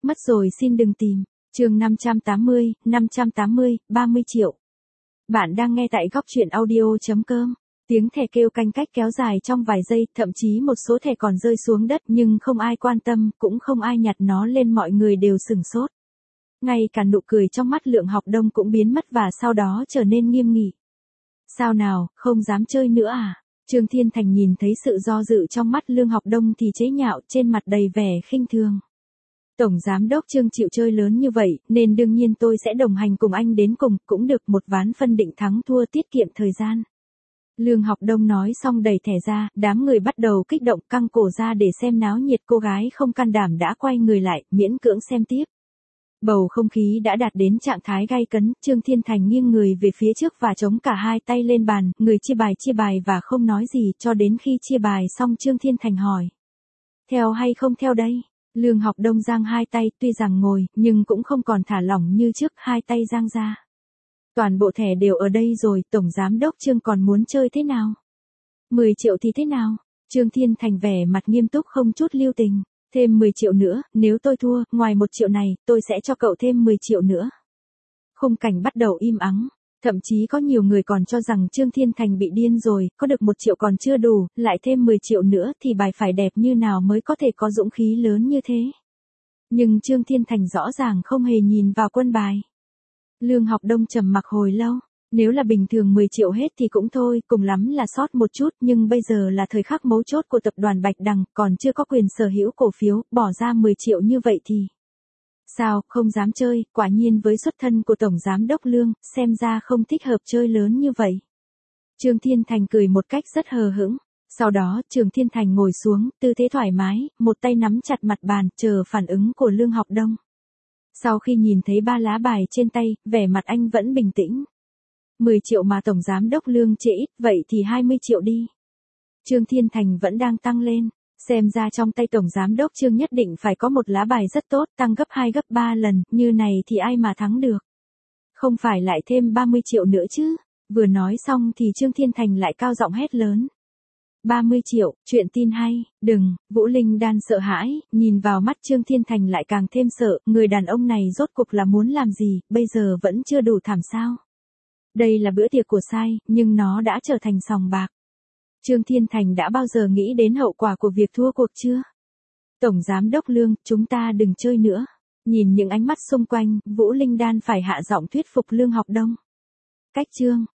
Mất rồi xin đừng tìm. Chương 580, 30 triệu. Bạn đang nghe tại góc truyện audio.com. Tiếng thẻ kêu canh cách kéo dài trong vài giây, thậm chí một số thẻ còn rơi xuống đất nhưng không ai quan tâm, cũng không ai nhặt nó lên, mọi người đều sửng sốt. Ngay cả nụ cười trong mắt Lượng Học Đông cũng biến mất và sau đó trở nên nghiêm nghị. Sao nào, không dám chơi nữa à? Trương Thiên Thành nhìn thấy sự do dự trong mắt Lương Học Đông thì chế nhạo, trên mặt đầy vẻ khinh thường. Tổng giám đốc Trương chịu chơi lớn như vậy, nên đương nhiên tôi sẽ đồng hành cùng anh đến cùng, cũng được, một ván phân định thắng thua tiết kiệm thời gian. Lương Học Đông nói xong đẩy thẻ ra, đám người bắt đầu kích động, căng cổ ra để xem náo nhiệt, cô gái không can đảm đã quay người lại, miễn cưỡng xem tiếp. Bầu không khí đã đạt đến trạng thái gay cấn, Trương Thiên Thành nghiêng người về phía trước và chống cả hai tay lên bàn, người chia bài và không nói gì, cho đến khi chia bài xong Trương Thiên Thành hỏi. Theo hay không theo đây? Lương Học Đông giang hai tay, tuy rằng ngồi, nhưng cũng không còn thả lỏng như trước, hai tay giang ra. Toàn bộ thẻ đều ở đây rồi, Tổng Giám đốc Trương còn muốn chơi thế nào? 10 triệu thì thế nào? Trương Thiên Thành vẻ mặt nghiêm túc không chút lưu tình. Thêm 10 triệu nữa, nếu tôi thua, ngoài 1 triệu này, tôi sẽ cho cậu thêm 10 triệu nữa. Khung cảnh bắt đầu im ắng. Thậm chí có nhiều người còn cho rằng Trương Thiên Thành bị điên rồi, có được 1 triệu còn chưa đủ, lại thêm 10 triệu nữa thì bài phải đẹp như nào mới có thể có dũng khí lớn như thế. Nhưng Trương Thiên Thành rõ ràng không hề nhìn vào quân bài. Lương Học Đông trầm mặc hồi lâu, nếu là bình thường 10 triệu hết thì cũng thôi, cùng lắm là sót một chút, nhưng bây giờ là thời khắc mấu chốt của tập đoàn Bạch Đằng, còn chưa có quyền sở hữu cổ phiếu, bỏ ra 10 triệu như vậy thì... Sao, không dám chơi, quả nhiên với xuất thân của Tổng Giám đốc Lương, xem ra không thích hợp chơi lớn như vậy. Trương Thiên Thành cười một cách rất hờ hững. Sau đó, Trương Thiên Thành ngồi xuống, tư thế thoải mái, một tay nắm chặt mặt bàn, chờ phản ứng của Lương Học Đông. Sau khi nhìn thấy 3 lá bài trên tay, vẻ mặt anh vẫn bình tĩnh. 10 triệu mà Tổng Giám đốc Lương chê ít, vậy thì 20 triệu đi. Trương Thiên Thành vẫn đang tăng lên. Xem ra trong tay Tổng Giám đốc Trương nhất định phải có một lá bài rất tốt, tăng gấp 2 gấp 3 lần, như này thì ai mà thắng được. Không phải lại thêm 30 triệu nữa chứ. Vừa nói xong thì Trương Thiên Thành lại cao giọng hét lớn. 30 triệu, chuyện tin hay, đừng, Vũ Linh Đan sợ hãi, nhìn vào mắt Trương Thiên Thành lại càng thêm sợ, người đàn ông này rốt cuộc là muốn làm gì, bây giờ vẫn chưa đủ thảm sao. Đây là bữa tiệc của sai, nhưng nó đã trở thành sòng bạc. Trương Thiên Thành đã bao giờ nghĩ đến hậu quả của việc thua cuộc chưa? Tổng Giám đốc Lương, chúng ta đừng chơi nữa. Nhìn những ánh mắt xung quanh, Vũ Linh Đan phải hạ giọng thuyết phục Lương Học Đông. Cách Trương,